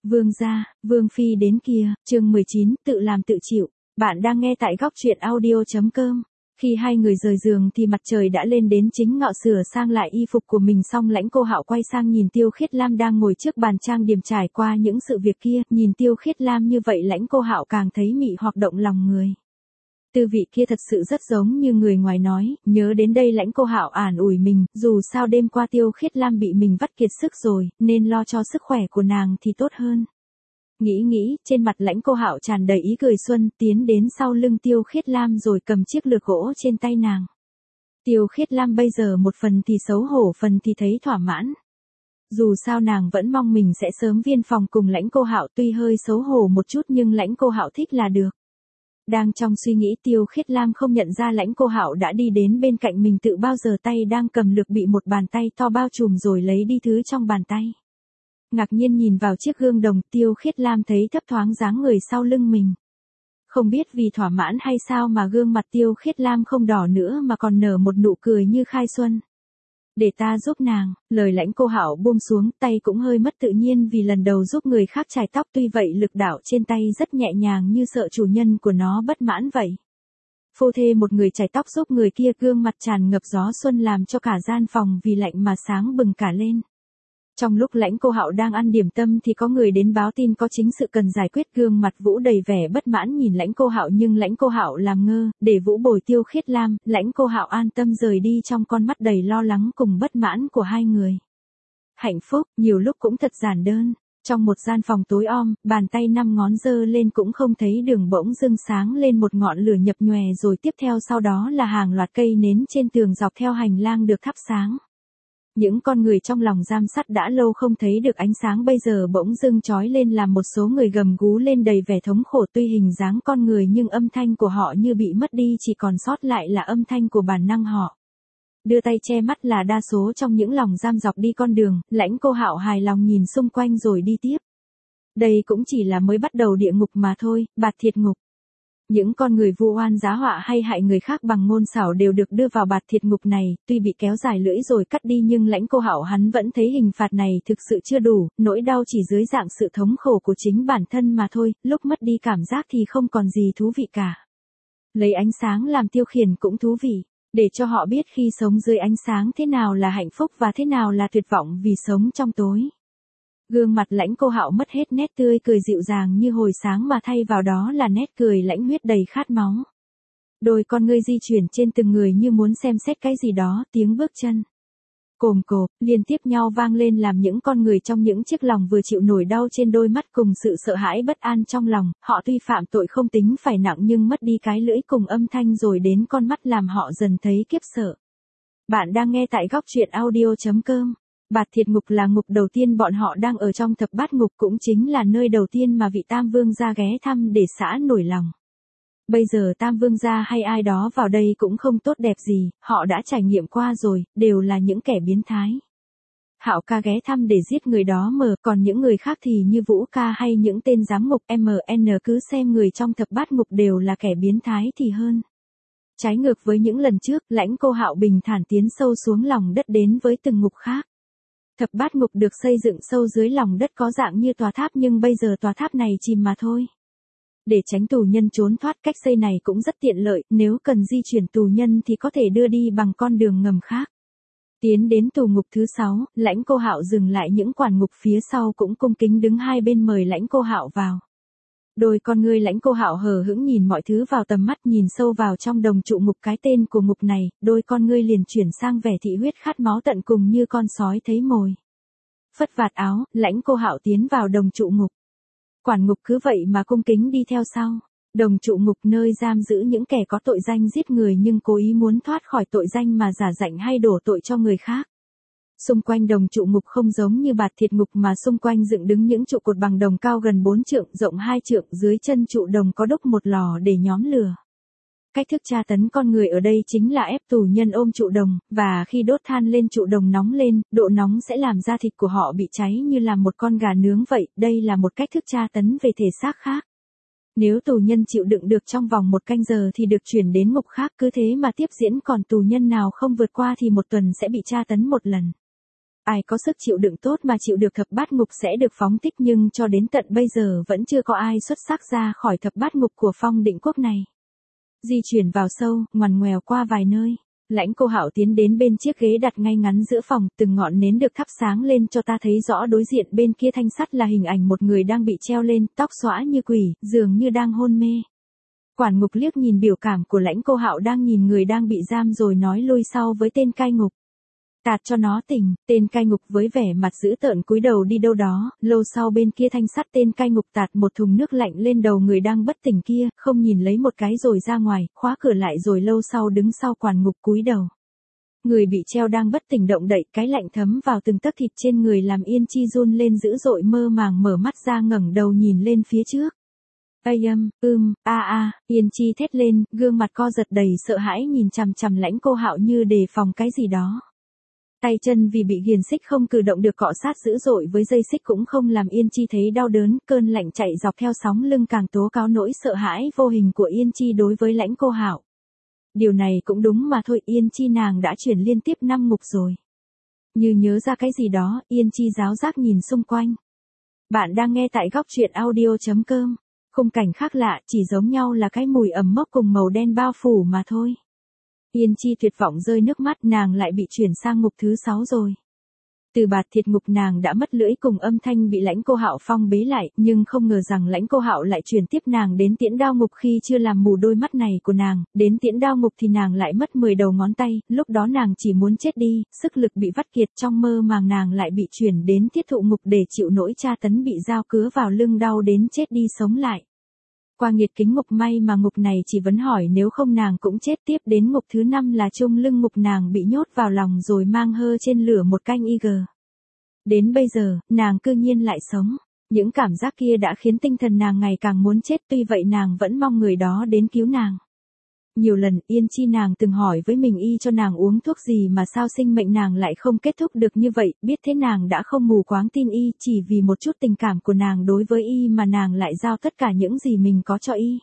Vương gia, Vương phi đến kìa, chương 19, tự làm tự chịu. Bạn đang nghe tại góc truyện audio.com. Khi hai người rời giường thì mặt trời đã lên đến chính ngọ, sửa sang lại y phục của mình xong Lãnh Cô Hạo quay sang nhìn Tiêu Khiết Lam đang ngồi trước bàn trang điểm trải qua những sự việc kia, nhìn Tiêu Khiết Lam như vậy Lãnh Cô Hạo càng thấy mị hoặc động lòng người. Tư vị kia thật sự rất giống như người ngoài nói, nhớ đến đây Lãnh Cô Hạo an ủi mình, dù sao đêm qua Tiêu Khiết Lam bị mình vắt kiệt sức rồi, nên lo cho sức khỏe của nàng thì tốt hơn. Nghĩ, trên mặt Lãnh Cô Hạo tràn đầy ý cười xuân, tiến đến sau lưng Tiêu Khiết Lam rồi cầm chiếc lược gỗ trên tay nàng. Tiêu Khiết Lam bây giờ một phần thì xấu hổ, phần thì thấy thỏa mãn. Dù sao nàng vẫn mong mình sẽ sớm viên phòng cùng Lãnh Cô Hạo, tuy hơi xấu hổ một chút nhưng Lãnh Cô Hạo thích là được. Đang trong suy nghĩ Tiêu Khiết Lam không nhận ra Lãnh Cô Hạo đã đi đến bên cạnh mình, tự bao giờ tay đang cầm lược bị một bàn tay to bao trùm rồi lấy đi thứ trong bàn tay. Ngạc nhiên nhìn vào chiếc gương đồng, Tiêu Khiết Lam thấy thấp thoáng dáng người sau lưng mình. Không biết vì thỏa mãn hay sao mà gương mặt Tiêu Khiết Lam không đỏ nữa mà còn nở một nụ cười như khai xuân. Để ta giúp nàng, lời Lãnh Cô Hạo buông xuống, tay cũng hơi mất tự nhiên vì lần đầu giúp người khác chải tóc, tuy vậy lực đạo trên tay rất nhẹ nhàng như sợ chủ nhân của nó bất mãn vậy. Phô thê một người chải tóc giúp người kia, gương mặt tràn ngập gió xuân làm cho cả gian phòng vì lạnh mà sáng bừng cả lên. Trong lúc Lãnh Cô Hạo đang ăn điểm tâm thì có người đến báo tin có chính sự cần giải quyết, gương mặt Vũ đầy vẻ bất mãn nhìn Lãnh Cô Hạo nhưng Lãnh Cô Hạo làm ngơ, để Vũ bồi Tiêu Khiết Lam, Lãnh Cô Hạo an tâm rời đi trong con mắt đầy lo lắng cùng bất mãn của hai người. Hạnh phúc, nhiều lúc cũng thật giản đơn. Trong một gian phòng tối om, bàn tay 5 ngón giơ lên cũng không thấy đường, bỗng dưng sáng lên một ngọn lửa nhập nhòe, rồi tiếp theo sau đó là hàng loạt cây nến trên tường dọc theo hành lang được thắp sáng. Những con người trong lòng giam sắt đã lâu không thấy được ánh sáng bây giờ bỗng dưng chói lên làm một số người gầm gú lên đầy vẻ thống khổ, tuy hình dáng con người nhưng âm thanh của họ như bị mất đi, chỉ còn sót lại là âm thanh của bản năng họ. Đưa tay che mắt là đa số trong những lòng giam dọc đi con đường, Lãnh Cô Hạo hài lòng nhìn xung quanh rồi đi tiếp. Đây cũng chỉ là mới bắt đầu địa ngục mà thôi, bạt thiệt ngục. Những con người vu oan giá họa hay hại người khác bằng ngôn xảo đều được đưa vào bạt thiệt ngục này, tuy bị kéo dài lưỡi rồi cắt đi nhưng Lãnh Cô Hạo hắn vẫn thấy hình phạt này thực sự chưa đủ, nỗi đau chỉ dưới dạng sự thống khổ của chính bản thân mà thôi, lúc mất đi cảm giác thì không còn gì thú vị cả. Lấy ánh sáng làm tiêu khiển cũng thú vị, để cho họ biết khi sống dưới ánh sáng thế nào là hạnh phúc và thế nào là tuyệt vọng vì sống trong tối. Gương mặt Lãnh Cô Hạo mất hết nét tươi cười dịu dàng như hồi sáng mà thay vào đó là nét cười lãnh huyết đầy khát máu. Đôi con ngươi di chuyển trên từng người như muốn xem xét cái gì đó, tiếng bước chân cồm cộp liên tiếp nhau vang lên làm những con người trong những chiếc lòng vừa chịu nổi đau trên đôi mắt cùng sự sợ hãi bất an trong lòng, họ tuy phạm tội không tính phải nặng nhưng mất đi cái lưỡi cùng âm thanh rồi đến con mắt làm họ dần thấy kiếp sợ. Bạn đang nghe tại góc truyện audio.com. Bạt thiệt ngục là ngục đầu tiên bọn họ đang ở trong thập bát ngục, cũng chính là nơi đầu tiên mà vị Tam Vương gia ghé thăm để xã nổi lòng. Bây giờ Tam Vương gia hay ai đó vào đây cũng không tốt đẹp gì, họ đã trải nghiệm qua rồi, đều là những kẻ biến thái. Hạo ca ghé thăm để giết người đó còn những người khác thì như Vũ ca hay những tên giám ngục MN cứ xem người trong thập bát ngục đều là kẻ biến thái thì hơn. Trái ngược với những lần trước, Lãnh Cô Hạo bình thản tiến sâu xuống lòng đất đến với từng ngục khác. Thập bát ngục được xây dựng sâu dưới lòng đất có dạng như tòa tháp nhưng bây giờ tòa tháp này chìm mà thôi. Để tránh tù nhân trốn thoát, cách xây này cũng rất tiện lợi, nếu cần di chuyển tù nhân thì có thể đưa đi bằng con đường ngầm khác. Tiến đến tù ngục thứ 6, Lãnh Cô Hạo dừng lại, những quản ngục phía sau cũng cung kính đứng hai bên mời Lãnh Cô Hạo vào. Đôi con ngươi Lãnh Cô Hạo hờ hững nhìn mọi thứ vào tầm mắt, nhìn sâu vào trong đồng trụ ngục, cái tên của ngục này, đôi con ngươi liền chuyển sang vẻ thị huyết khát máu tận cùng như con sói thấy mồi. Phất vạt áo, Lãnh Cô Hạo tiến vào đồng trụ ngục. Quản ngục cứ vậy mà cung kính đi theo sau. Đồng trụ ngục nơi giam giữ những kẻ có tội danh giết người nhưng cố ý muốn thoát khỏi tội danh mà giả dạnh hay đổ tội cho người khác. Xung quanh đồng trụ ngục không giống như bạt thiệt ngục mà xung quanh dựng đứng những trụ cột bằng đồng cao gần 4 trượng, rộng 2 trượng, dưới chân trụ đồng có đúc một lò để nhóm lửa. Cách thức tra tấn con người ở đây chính là ép tù nhân ôm trụ đồng, và khi đốt than lên trụ đồng nóng lên, độ nóng sẽ làm da thịt của họ bị cháy như làm một con gà nướng vậy, đây là một cách thức tra tấn về thể xác khác. Nếu tù nhân chịu đựng được trong vòng 1 canh giờ thì được chuyển đến ngục khác, cứ thế mà tiếp diễn, còn tù nhân nào không vượt qua thì 1 tuần sẽ bị tra tấn 1 lần. Ai có sức chịu đựng tốt mà chịu được thập bát ngục sẽ được phóng thích, nhưng cho đến tận bây giờ vẫn chưa có ai xuất sắc ra khỏi thập bát ngục của Phong Định Quốc này. Di chuyển vào sâu, ngoằn ngoèo qua vài nơi. Lãnh Cô Hạo tiến đến bên chiếc ghế đặt ngay ngắn giữa phòng, từng ngọn nến được thắp sáng lên cho ta thấy rõ đối diện bên kia thanh sắt là hình ảnh một người đang bị treo lên, tóc xõa như quỷ, dường như đang hôn mê. Quản ngục liếc nhìn biểu cảm của Lãnh Cô Hạo đang nhìn người đang bị giam rồi nói lui sau với tên cai ngục. Tạt cho nó tỉnh. Tên cai ngục với vẻ mặt dữ tợn cúi đầu đi đâu đó, lâu sau bên kia thanh sắt tên cai ngục tạt một thùng nước lạnh lên đầu người đang bất tỉnh kia, không nhìn lấy một cái rồi ra ngoài, khóa cửa lại rồi lâu sau đứng sau quản ngục cúi đầu. Người bị treo đang bất tỉnh động đậy, cái lạnh thấm vào từng tấc thịt trên người làm Yên Chi run lên dữ dội, mơ màng mở mắt ra ngẩng đầu nhìn lên phía trước. Yên Chi thét lên, gương mặt co giật đầy sợ hãi nhìn chằm chằm Lãnh Cô Hạo như đề phòng cái gì đó. Tay chân vì bị ghiền xích không cử động được, cọ sát dữ dội với dây xích cũng không làm Yên Chi thấy đau đớn, cơn lạnh chạy dọc theo sóng lưng càng tố cáo nỗi sợ hãi vô hình của Yên Chi đối với Lãnh Cô Hạo. Điều này cũng đúng mà thôi, Yên Chi nàng đã chuyển liên tiếp 5 ngục rồi. Như nhớ ra cái gì đó, Yên Chi giáo giác nhìn xung quanh. Bạn đang nghe tại góc truyện audio.com. Khung cảnh khác lạ, chỉ giống nhau là cái mùi ẩm mốc cùng màu đen bao phủ mà thôi. Yên Chi tuyệt vọng rơi nước mắt, nàng lại bị chuyển sang ngục thứ 6 rồi. Từ bạt thiệt ngục nàng đã mất lưỡi cùng âm thanh bị Lãnh Cô Hạo phong bế lại, nhưng không ngờ rằng Lãnh Cô Hạo lại chuyển tiếp nàng đến tiễn đao ngục khi chưa làm mù đôi mắt này của nàng, đến tiễn đao ngục thì nàng lại mất 10 đầu ngón tay, lúc đó nàng chỉ muốn chết đi, sức lực bị vắt kiệt, trong mơ màng nàng lại bị chuyển đến thiết thụ ngục để chịu nỗi tra tấn bị dao cứa vào lưng đau đến chết đi sống lại. Qua nghiệt kính ngục, may mà ngục này chỉ vấn hỏi, nếu không nàng cũng chết. Tiếp đến ngục thứ 5 là chung lưng ngục, nàng bị nhốt vào lòng rồi mang hơ trên lửa một canh IG. Đến bây giờ, nàng cư nhiên lại sống. Những cảm giác kia đã khiến tinh thần nàng ngày càng muốn chết, tuy vậy nàng vẫn mong người đó đến cứu nàng. Nhiều lần Yên Chi nàng từng hỏi với mình y cho nàng uống thuốc gì mà sao sinh mệnh nàng lại không kết thúc được như vậy, biết thế nàng đã không mù quáng tin y, chỉ vì một chút tình cảm của nàng đối với y mà nàng lại giao tất cả những gì mình có cho y.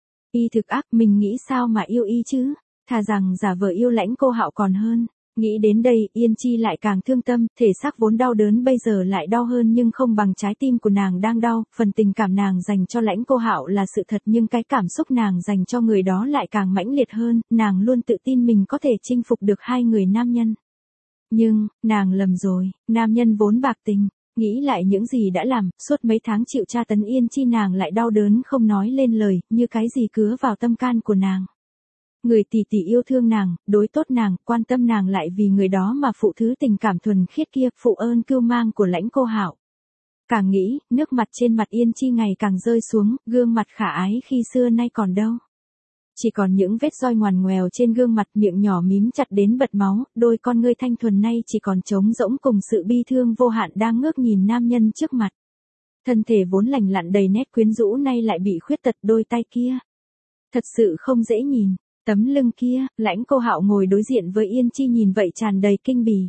Y thực ác, mình nghĩ sao mà yêu y chứ, thà rằng giả vờ yêu Lãnh Cô Hạo còn hơn. Nghĩ đến đây, Yên Chi lại càng thương tâm, thể xác vốn đau đớn bây giờ lại đau hơn nhưng không bằng trái tim của nàng đang đau, phần tình cảm nàng dành cho Lãnh Cô Hạo là sự thật nhưng cái cảm xúc nàng dành cho người đó lại càng mãnh liệt hơn, nàng luôn tự tin mình có thể chinh phục được hai người nam nhân. Nhưng, nàng lầm rồi, nam nhân vốn bạc tình, nghĩ lại những gì đã làm, suốt mấy tháng chịu tra tấn Yên Chi nàng lại đau đớn không nói lên lời, như cái gì cứa vào tâm can của nàng. Người tỷ tỷ yêu thương nàng, đối tốt nàng, quan tâm nàng lại vì người đó mà phụ thứ tình cảm thuần khiết kia, phụ ơn cưu mang của Lãnh Cô Hạo. Càng nghĩ, nước mặt trên mặt Yên Chi ngày càng rơi xuống, gương mặt khả ái khi xưa nay còn đâu. Chỉ còn những vết roi ngoằn ngoèo trên gương mặt, miệng nhỏ mím chặt đến bật máu, đôi con ngươi thanh thuần nay chỉ còn trống rỗng cùng sự bi thương vô hạn đang ngước nhìn nam nhân trước mặt. Thân thể vốn lành lặn đầy nét quyến rũ nay lại bị khuyết tật, đôi tay kia. Thật sự không dễ nhìn. Tấm lưng kia, Lãnh Cô Hạo ngồi đối diện với Yên Chi nhìn vậy tràn đầy kinh bỉ.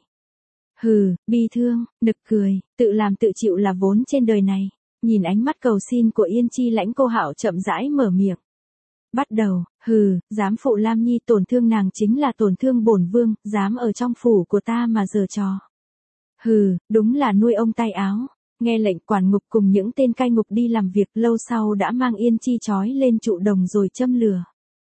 Hừ, bi thương, nực cười, tự làm tự chịu là vốn trên đời này. Nhìn ánh mắt cầu xin của Yên Chi, Lãnh Cô Hạo chậm rãi mở miệng. Bắt đầu, dám phụ Lam Nhi, tổn thương nàng chính là tổn thương bổn vương, dám ở trong phủ của ta mà giở trò. Đúng là nuôi ông tay áo. Nghe lệnh, quản ngục cùng những tên cai ngục đi làm việc, lâu sau đã mang Yên Chi trói lên trụ đồng rồi châm lửa.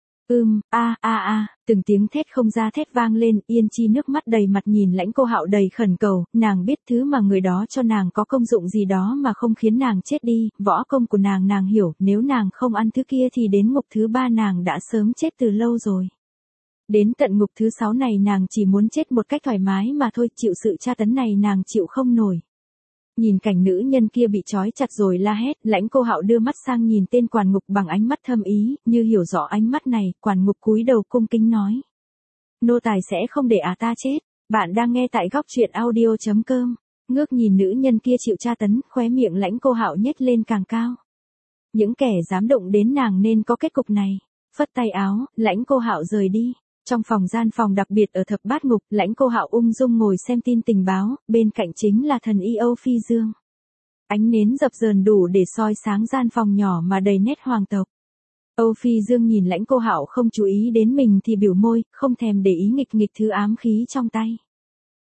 Từng tiếng thét không ra thét vang lên, Yên Chi nước mắt đầy mặt nhìn Lãnh Cô Hạo đầy khẩn cầu, nàng biết thứ mà người đó cho nàng có công dụng gì đó mà không khiến nàng chết đi, võ công của nàng hiểu, nếu nàng không ăn thứ kia thì đến ngục thứ 3 nàng đã sớm chết từ lâu rồi. Đến tận ngục thứ 6 này nàng chỉ muốn chết một cách thoải mái mà thôi, chịu sự tra tấn này nàng chịu không nổi. Nhìn cảnh nữ nhân kia bị trói chặt rồi la hét, Lãnh Cô Hạo đưa mắt sang nhìn tên quản ngục bằng ánh mắt thâm ý, như hiểu rõ ánh mắt này, quản ngục cúi đầu cung kính nói. Nô tài sẽ không để ta chết. Bạn đang nghe tại góc truyện audio.com. Ngước nhìn nữ nhân kia chịu tra tấn, khóe miệng Lãnh Cô Hạo nhếch lên càng cao. Những kẻ dám động đến nàng nên có kết cục này. Phất tay áo, Lãnh Cô Hạo rời đi. Trong gian phòng đặc biệt ở thập bát ngục, Lãnh Cô Hạo ung dung ngồi xem tin tình báo, bên cạnh chính là thần y Âu Phi Dương. Ánh nến dập dờn đủ để soi sáng gian phòng nhỏ mà đầy nét hoàng tộc. Âu Phi Dương nhìn Lãnh Cô Hạo không chú ý đến mình thì biểu môi, không thèm để ý nghịch thứ ám khí trong tay.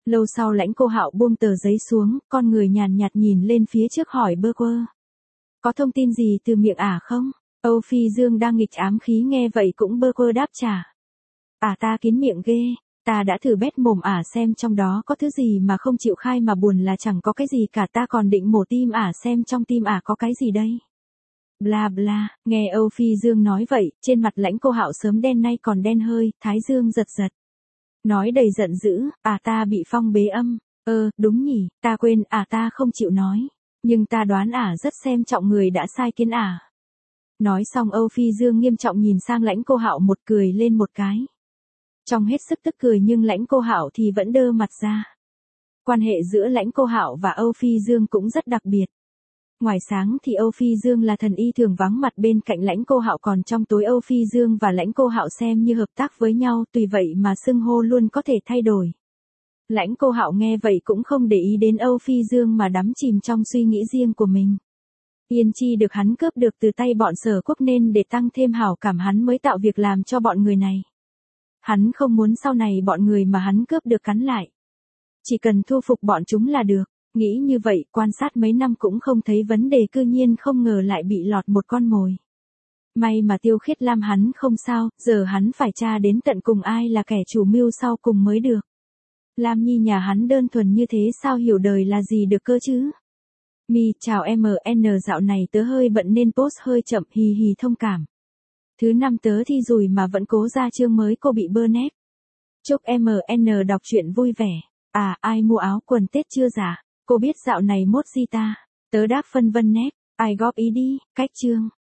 Lâu sau Lãnh Cô Hạo buông tờ giấy xuống, con người nhàn nhạt nhìn lên phía trước hỏi bơ quơ. Có thông tin gì từ miệng ả không? Âu Phi Dương đang nghịch ám khí nghe vậy cũng bơ quơ đáp trả. Ta kín miệng ghê, ta đã thử bét mồm ả xem trong đó có thứ gì mà không chịu khai mà buồn là chẳng có cái gì cả, ta còn định mổ tim ả xem trong tim ả có cái gì đây. Bla bla, nghe Âu Phi Dương nói vậy, trên mặt Lãnh Cô Hạo sớm đen nay còn đen hơi, thái dương giật giật. Nói đầy giận dữ, ta bị phong bế âm, đúng nhỉ, ta quên, ta không chịu nói, nhưng ta đoán ả rất xem trọng người đã sai khiến ả. Nói xong Âu Phi Dương nghiêm trọng nhìn sang Lãnh Cô Hạo một cười lên một cái. Trong hết sức tức cười nhưng Lãnh Cô Hạo thì vẫn đơ mặt ra. Quan hệ giữa Lãnh Cô Hạo và Âu Phi Dương cũng rất đặc biệt. Ngoài sáng thì Âu Phi Dương là thần y thường vắng mặt bên cạnh Lãnh Cô Hạo, còn trong tối Âu Phi Dương và Lãnh Cô Hạo xem như hợp tác với nhau, tùy vậy mà xưng hô luôn có thể thay đổi. Lãnh Cô Hạo nghe vậy cũng không để ý đến Âu Phi Dương mà đắm chìm trong suy nghĩ riêng của mình. Yên Chi được hắn cướp được từ tay bọn Sở Quốc nên để tăng thêm hảo cảm hắn mới tạo việc làm cho bọn người này. Hắn không muốn sau này bọn người mà hắn cướp được cắn lại. Chỉ cần thu phục bọn chúng là được. Nghĩ như vậy, quan sát mấy năm cũng không thấy vấn đề, cư nhiên không ngờ lại bị lọt một con mồi. May mà Tiêu Khiết Lam hắn không sao, giờ hắn phải tra đến tận cùng ai là kẻ chủ mưu sau cùng mới được. Lam Nhi nhà hắn đơn thuần như thế sao hiểu đời là gì được cơ chứ? Chào MN, dạo này tớ hơi bận nên post hơi chậm, hì hì thông cảm. Thứ năm tớ thi rồi mà vẫn cố ra chương mới, cô bị bơ nét. Chúc MN đọc truyện vui vẻ. Ai mua áo quần Tết chưa giả? Cô biết dạo này mốt gì ta? Tớ đáp phân vân nét. Ai góp ý đi, cách chương.